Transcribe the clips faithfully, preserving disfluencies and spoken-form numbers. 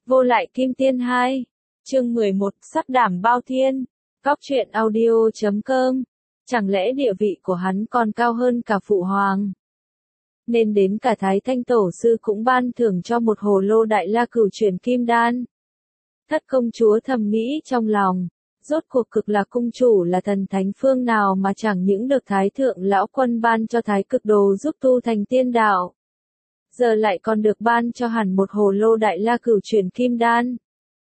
Vô lại kim tiên hai. Chương mười một, sắc đảm bao thiên. Góc truyện audio chấm com. Chẳng lẽ địa vị của hắn còn cao hơn cả phụ hoàng? Nên đến cả Thái Thanh Tổ sư cũng ban thưởng cho một hồ lô đại la cửu chuyển kim đan. Thất công chúa thầm nghĩ trong lòng, rốt cuộc Cực Lạc cung chủ là thần thánh phương nào mà chẳng những được Thái thượng lão quân ban cho Thái cực đồ giúp tu thành tiên đạo, giờ lại còn được ban cho hẳn một hồ lô đại la cửu chuyển kim đan.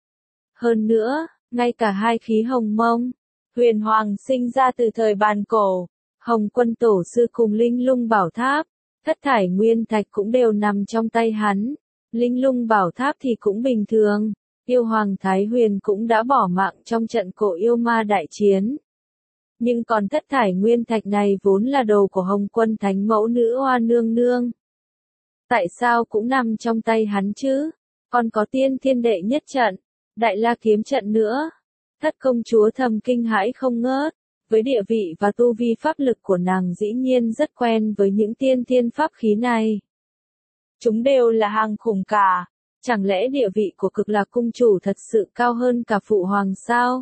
Hơn nữa, ngay cả hai khí hồng mông, huyền hoàng sinh ra từ thời bàn cổ, Hồng Quân Tổ sư cùng Linh Lung Bảo Tháp, thất thải nguyên thạch cũng đều nằm trong tay hắn. Linh Lung Bảo Tháp thì cũng bình thường, yêu hoàng Thái Huyền cũng đã bỏ mạng trong trận cổ yêu ma đại chiến. Nhưng còn thất thải nguyên thạch này vốn là đồ của Hồng Quân Thánh Mẫu Nữ Hoa Nương Nương. Tại sao cũng nằm trong tay hắn chứ? Còn có tiên thiên đệ nhất trận, đại la kiếm trận nữa. Thất công chúa thầm kinh hãi không ngớt, với địa vị và tu vi pháp lực của nàng dĩ nhiên rất quen với những tiên thiên pháp khí này. Chúng đều là hàng khủng cả, chẳng lẽ địa vị của Cực Lạc cung chủ thật sự cao hơn cả phụ hoàng sao?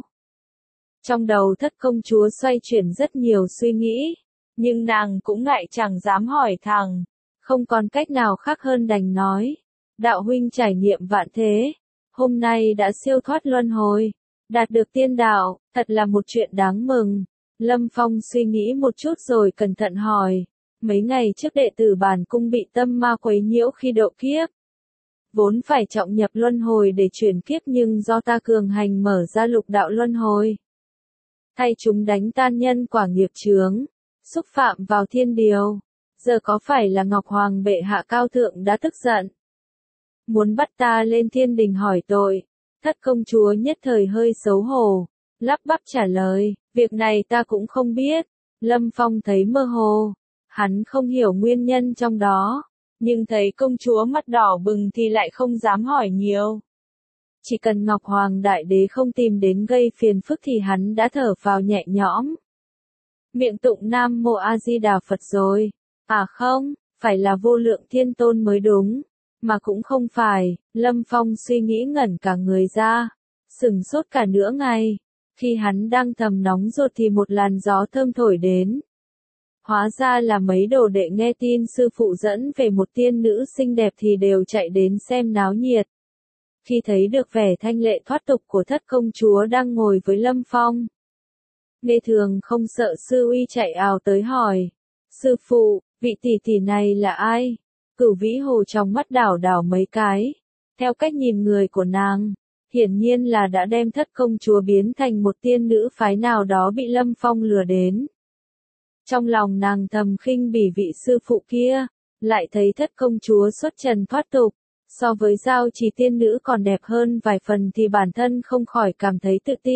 Trong đầu thất công chúa xoay chuyển rất nhiều suy nghĩ, nhưng nàng cũng ngại chẳng dám hỏi thẳng, không còn cách nào khác hơn đành nói. Đạo huynh trải nghiệm vạn thế, hôm nay đã siêu thoát luân hồi, đạt được tiên đạo, thật là một chuyện đáng mừng. Lâm Phong suy nghĩ một chút rồi cẩn thận hỏi, mấy ngày trước đệ tử bản cung bị tâm ma quấy nhiễu khi độ kiếp. Vốn phải trọng nhập luân hồi để chuyển kiếp nhưng do ta cường hành mở ra lục đạo luân hồi, thay chúng đánh tan nhân quả nghiệp chướng, xúc phạm vào thiên điều. Giờ có phải là Ngọc Hoàng bệ hạ cao thượng đã tức giận, muốn bắt ta lên thiên đình hỏi tội? Thất công chúa nhất thời hơi xấu hổ, lắp bắp trả lời, việc này ta cũng không biết. Lâm Phong thấy mơ hồ, hắn không hiểu nguyên nhân trong đó, nhưng thấy công chúa mắt đỏ bừng thì lại không dám hỏi nhiều. Chỉ cần Ngọc Hoàng đại đế không tìm đến gây phiền phức thì hắn đã thở phào nhẹ nhõm. Miệng tụng Nam Mô A Di Đà Phật rồi. À không, phải là Vô Lượng Thiên Tôn mới đúng. Mà cũng không phải. Lâm Phong suy nghĩ ngẩn cả người ra, sửng sốt cả nửa ngày. Khi hắn đang thầm nóng ruột thì một làn gió thơm thổi đến. Hóa ra là mấy đồ đệ nghe tin sư phụ dẫn về một tiên nữ xinh đẹp thì đều chạy đến xem náo nhiệt. Khi thấy được vẻ thanh lệ thoát tục của thất công chúa đang ngồi với Lâm Phong, Nghe Thường không sợ sư uy chạy ào tới hỏi, sư phụ, vị tỷ tỷ này là ai? Cửu Vĩ Hồ trong mắt đảo đảo mấy cái, theo cách nhìn người của nàng, hiển nhiên là đã đem thất công chúa biến thành một tiên nữ phái nào đó bị Lâm Phong lừa đến. Trong lòng nàng thầm khinh bỉ vị sư phụ kia, lại thấy thất công chúa xuất trần thoát tục, so với Giao Trì tiên nữ còn đẹp hơn vài phần thì bản thân không khỏi cảm thấy tự ti.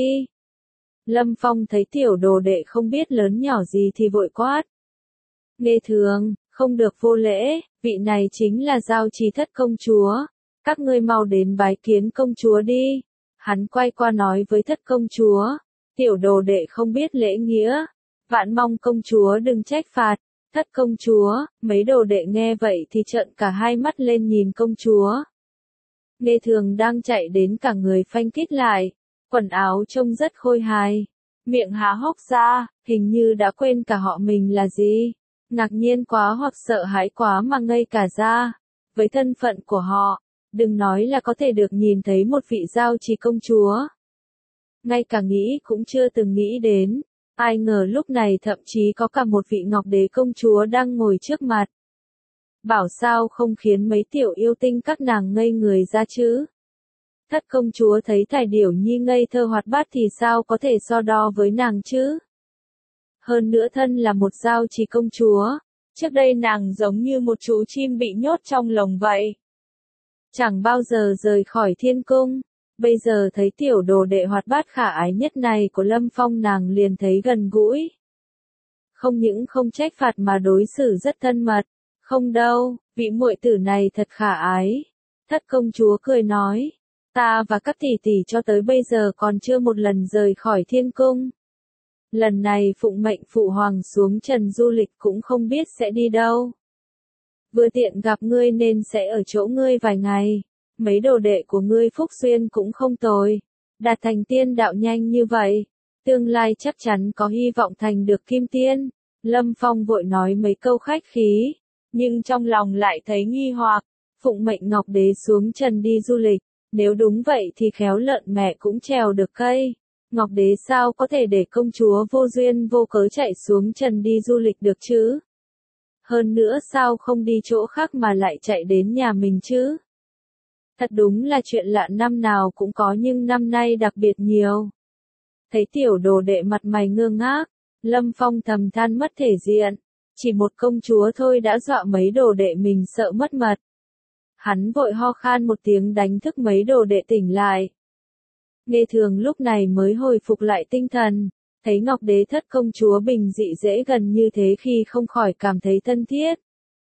Lâm Phong thấy tiểu đồ đệ không biết lớn nhỏ gì thì vội quát. Nghe Thường, không được vô lễ, vị này chính là Giao Trì thất công chúa, các ngươi mau đến bái kiến công chúa đi. Hắn quay qua nói với thất công chúa, tiểu đồ đệ không biết lễ nghĩa, vạn mong công chúa đừng trách phạt. Thất công chúa, mấy đồ đệ nghe vậy thì trợn cả hai mắt lên nhìn công chúa. Nghe Thường đang chạy đến cả người phanh kít lại, quần áo trông rất khôi hài, miệng há hốc ra, hình như đã quên cả họ mình là gì, ngạc nhiên quá hoặc sợ hãi quá mà ngây cả ra. Với thân phận của họ, đừng nói là có thể được nhìn thấy một vị Giao Trì công chúa, ngay cả nghĩ cũng chưa từng nghĩ đến. Ai ngờ lúc này thậm chí có cả một vị Ngọc Đế công chúa đang ngồi trước mặt. Bảo sao không khiến mấy tiểu yêu tinh các nàng ngây người ra chứ? Thất công chúa thấy Thải Điểu Nhi ngây thơ hoạt bát thì sao có thể so đo với nàng chứ? Hơn nữa thân là một Giao Trì công chúa, trước đây nàng giống như một chú chim bị nhốt trong lồng vậy, chẳng bao giờ rời khỏi thiên cung. Bây giờ thấy tiểu đồ đệ hoạt bát khả ái nhất này của Lâm Phong nàng liền thấy gần gũi. Không những không trách phạt mà đối xử rất thân mật. Không đâu, vị muội tử này thật khả ái. Thất công chúa cười nói, ta và các tỷ tỷ cho tới bây giờ còn chưa một lần rời khỏi thiên cung. Lần này phụng mệnh phụ hoàng xuống trần du lịch cũng không biết sẽ đi đâu. Vừa tiện gặp ngươi nên sẽ ở chỗ ngươi vài ngày. mấy đồ đệ của ngươi phúc duyên cũng không tồi, đạt thành tiên đạo nhanh như vậy, tương lai chắc chắn có hy vọng thành được kim tiên. Lâm Phong vội nói mấy câu khách khí, nhưng trong lòng lại thấy nghi hoặc, phụng mệnh Ngọc Đế xuống trần đi du lịch, nếu đúng vậy thì khéo lợn mẹ cũng trèo được cây. Ngọc Đế sao có thể để công chúa vô duyên vô cớ chạy xuống trần đi du lịch được chứ? Hơn nữa sao không đi chỗ khác mà lại chạy đến nhà mình chứ? Thật đúng là chuyện lạ, năm nào cũng có nhưng năm nay đặc biệt nhiều. Thấy tiểu đồ đệ mặt mày ngơ ngác, Lâm Phong thầm than mất thể diện, chỉ một công chúa thôi đã dọa mấy đồ đệ mình sợ mất mật. Hắn vội ho khan một tiếng đánh thức mấy đồ đệ tỉnh lại. Nghe Thường lúc này mới hồi phục lại tinh thần, thấy Ngọc Đế thất công chúa bình dị dễ gần như thế khi không khỏi cảm thấy thân thiết.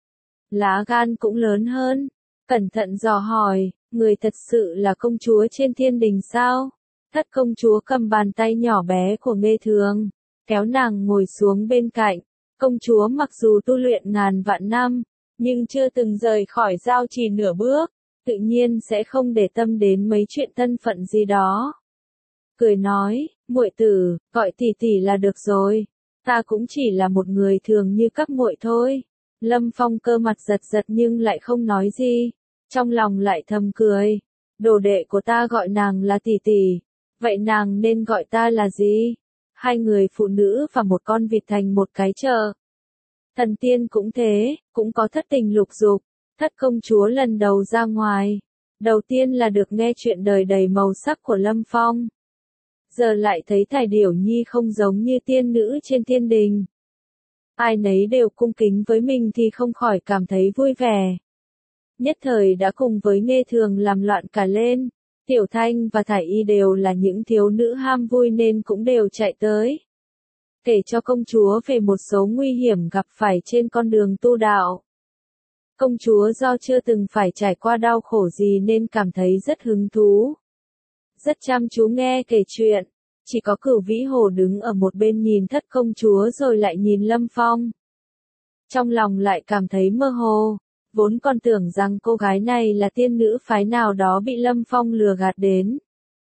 Lá gan cũng lớn hơn, cẩn thận dò hỏi, người thật sự là công chúa trên thiên đình sao? Thất công chúa cầm bàn tay nhỏ bé của Nghe Thường, kéo nàng ngồi xuống bên cạnh. Công chúa mặc dù tu luyện ngàn vạn năm, nhưng chưa từng rời khỏi giao trì nửa bước, tự nhiên sẽ không để tâm đến mấy chuyện thân phận gì đó. Cười nói, muội tử, gọi tỷ tỷ là được rồi, ta cũng chỉ là một người thường như các muội thôi. Lâm Phong cơ mặt giật giật nhưng lại không nói gì, trong lòng lại thầm cười, đồ đệ của ta gọi nàng là tỷ tỷ, vậy nàng nên gọi ta là gì? Hai người phụ nữ và một con vịt thành một cái chợ. Thần tiên cũng thế, cũng có thất tình lục dục. Thất công chúa lần đầu ra ngoài, đầu tiên là được nghe chuyện đời đầy màu sắc của Lâm Phong. Giờ lại thấy Thải Điểu Nhi không giống như tiên nữ trên thiên đình. Ai nấy đều cung kính với mình thì không khỏi cảm thấy vui vẻ. Nhất thời đã cùng với Nghe Thường làm loạn cả lên. Tiểu Thanh và Thải Y đều là những thiếu nữ ham vui nên cũng đều chạy tới, kể cho công chúa về một số nguy hiểm gặp phải trên con đường tu đạo. Công chúa do chưa từng phải trải qua đau khổ gì nên cảm thấy rất hứng thú, rất chăm chú nghe kể chuyện. Chỉ có Cửu Vĩ Hồ đứng ở một bên nhìn thất công chúa rồi lại nhìn Lâm Phong. Trong lòng lại cảm thấy mơ hồ, vốn còn tưởng rằng cô gái này là tiên nữ phái nào đó bị Lâm Phong lừa gạt đến.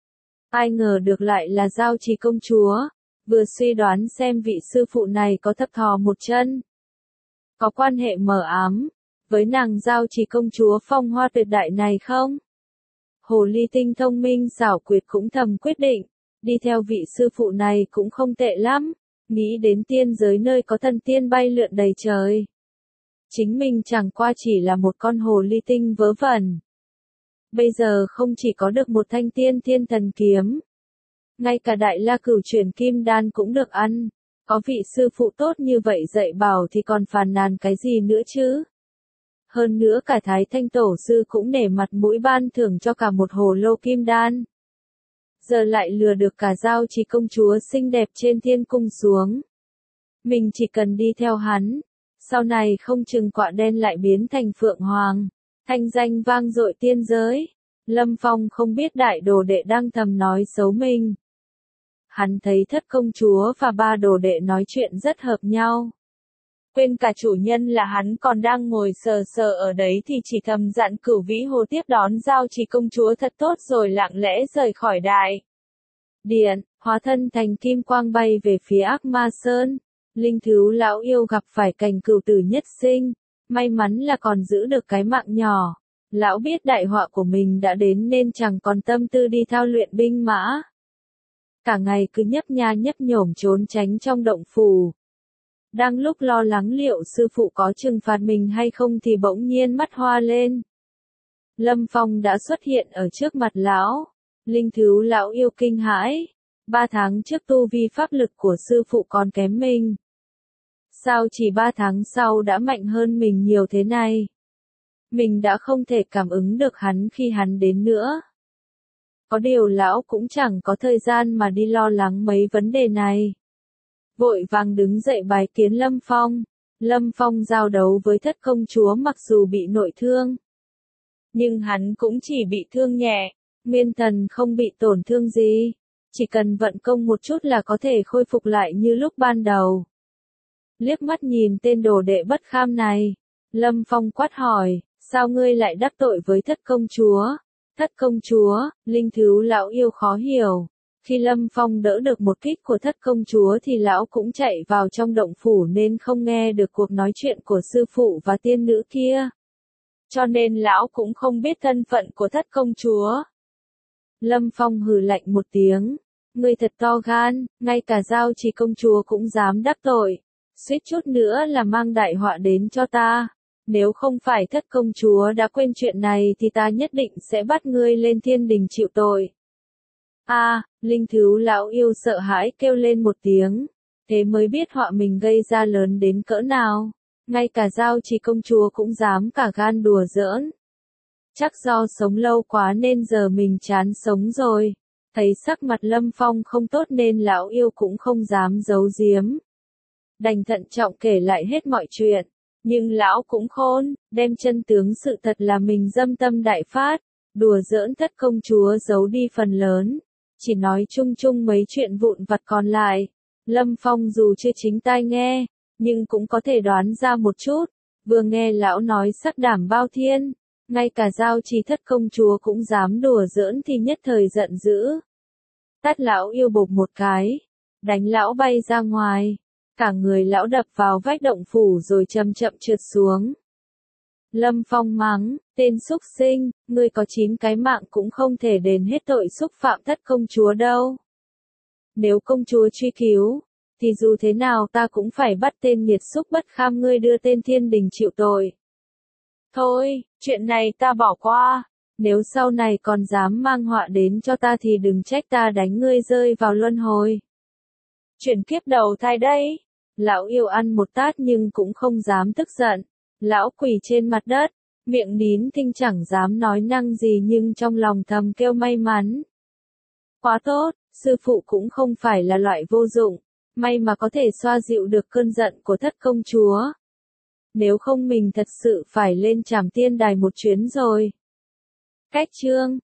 Ai ngờ được lại là Giao Trì công chúa, vừa suy đoán xem vị sư phụ này có thập thò một chân, có quan hệ mờ ám với nàng Giao Trì công chúa phong hoa tuyệt đại này không? Hồ ly tinh thông minh xảo quyệt cũng thầm quyết định, đi theo vị sư phụ này cũng không tệ lắm, nghĩ đến tiên giới nơi có thần tiên bay lượn đầy trời. Chính mình chẳng qua chỉ là một con hồ ly tinh vớ vẩn. Bây giờ không chỉ có được một thanh tiên thiên thần kiếm, ngay cả đại la cửu chuyển kim đan cũng được ăn. Có vị sư phụ tốt như vậy dạy bảo thì còn phàn nàn cái gì nữa chứ? Hơn nữa cả Thái Thanh Tổ sư cũng nể mặt mũi ban thưởng cho cả một hồ lô kim đan. Giờ lại lừa được cả Giao Trì công chúa xinh đẹp trên thiên cung xuống. Mình chỉ cần đi theo hắn, sau này không chừng quạ đen lại biến thành phượng hoàng, thanh danh vang dội tiên giới. Lâm Phong không biết đại đồ đệ đang thầm nói xấu mình. Hắn thấy thất công chúa và ba đồ đệ nói chuyện rất hợp nhau. Quên cả chủ nhân là hắn còn đang ngồi sờ sờ ở đấy thì chỉ thầm dặn Cửu Vĩ Hồ tiếp đón Giao Trì công chúa thật tốt rồi lặng lẽ rời khỏi đại điện, hóa thân thành kim quang bay về phía Ác Ma Sơn. Linh Thứu lão yêu gặp phải cảnh cửu tử nhất sinh, may mắn là còn giữ được cái mạng nhỏ. Lão biết đại họa của mình đã đến nên chẳng còn tâm tư đi thao luyện binh mã. Cả ngày cứ nhấp nha nhấp nhổm trốn tránh trong động phủ. Đang lúc lo lắng liệu sư phụ có trừng phạt mình hay không thì bỗng nhiên mắt hoa lên. Lâm Phong đã xuất hiện ở trước mặt lão. Linh Thứu lão yêu kinh hãi. Ba tháng trước tu vi pháp lực của sư phụ còn kém mình. Sao chỉ ba tháng sau đã mạnh hơn mình nhiều thế này? Mình đã không thể cảm ứng được hắn khi hắn đến nữa. Có điều lão cũng chẳng có thời gian mà đi lo lắng mấy vấn đề này. Vội vàng đứng dậy bái kiến Lâm Phong. Lâm Phong giao đấu với thất công chúa mặc dù bị nội thương, nhưng hắn cũng chỉ bị thương nhẹ, nguyên thần không bị tổn thương gì. Chỉ cần vận công một chút là có thể khôi phục lại như lúc ban đầu. Liếc mắt nhìn tên đồ đệ bất kham này, Lâm Phong quát hỏi, sao ngươi lại đắc tội với thất công chúa? Thất công chúa, linh thiếu lão yêu khó hiểu. Khi Lâm Phong đỡ được một kích của thất công chúa thì lão cũng chạy vào trong động phủ nên không nghe được cuộc nói chuyện của sư phụ và tiên nữ kia. Cho nên lão cũng không biết thân phận của thất công chúa. Lâm Phong hừ lạnh một tiếng. Ngươi thật to gan, ngay cả Giao Trì công chúa cũng dám đắc tội. Suýt chút nữa là mang đại họa đến cho ta. Nếu không phải thất công chúa đã quên chuyện này thì ta nhất định sẽ bắt ngươi lên thiên đình chịu tội. A, à, linh thiếu lão yêu sợ hãi kêu lên một tiếng. Thế mới biết họa mình gây ra lớn đến cỡ nào. Ngay cả Giao Trì công chúa cũng dám cả gan đùa giỡn. Chắc do sống lâu quá nên giờ mình chán sống rồi. Thấy sắc mặt Lâm Phong không tốt nên lão yêu cũng không dám giấu giếm. Đành thận trọng kể lại hết mọi chuyện. Nhưng lão cũng khôn, đem chân tướng sự thật là mình dâm tâm đại phát, đùa giỡn thất công chúa giấu đi phần lớn. Chỉ nói chung chung mấy chuyện vụn vặt còn lại. Lâm Phong dù chưa chính tai nghe, nhưng cũng có thể đoán ra một chút. Vừa nghe lão nói sắc đảm bao thiên, ngay cả Giao Trì thất công chúa cũng dám đùa giỡn thì nhất thời giận dữ. Tát lão yêu bộp một cái, đánh lão bay ra ngoài. Cả người lão đập vào vách động phủ rồi chậm chậm trượt xuống. Lâm Phong mắng, tên xúc sinh, ngươi có chín cái mạng cũng không thể đền hết tội xúc phạm thất công chúa đâu. Nếu công chúa truy cứu, thì dù thế nào ta cũng phải bắt tên nghiệt xúc bất kham ngươi đưa tên thiên đình chịu tội. Thôi, chuyện này ta bỏ qua. Nếu sau này còn dám mang họa đến cho ta thì đừng trách ta đánh ngươi rơi vào luân hồi. Chuyển kiếp đầu thai đây. Lão yêu ăn một tát nhưng cũng không dám tức giận. Lão quỳ trên mặt đất, miệng nín thinh chẳng dám nói năng gì nhưng trong lòng thầm kêu may mắn. Quá tốt, sư phụ cũng không phải là loại vô dụng, may mà có thể xoa dịu được cơn giận của thất công chúa. Nếu không mình thật sự phải lên trảm tiên đài một chuyến rồi. Cách chương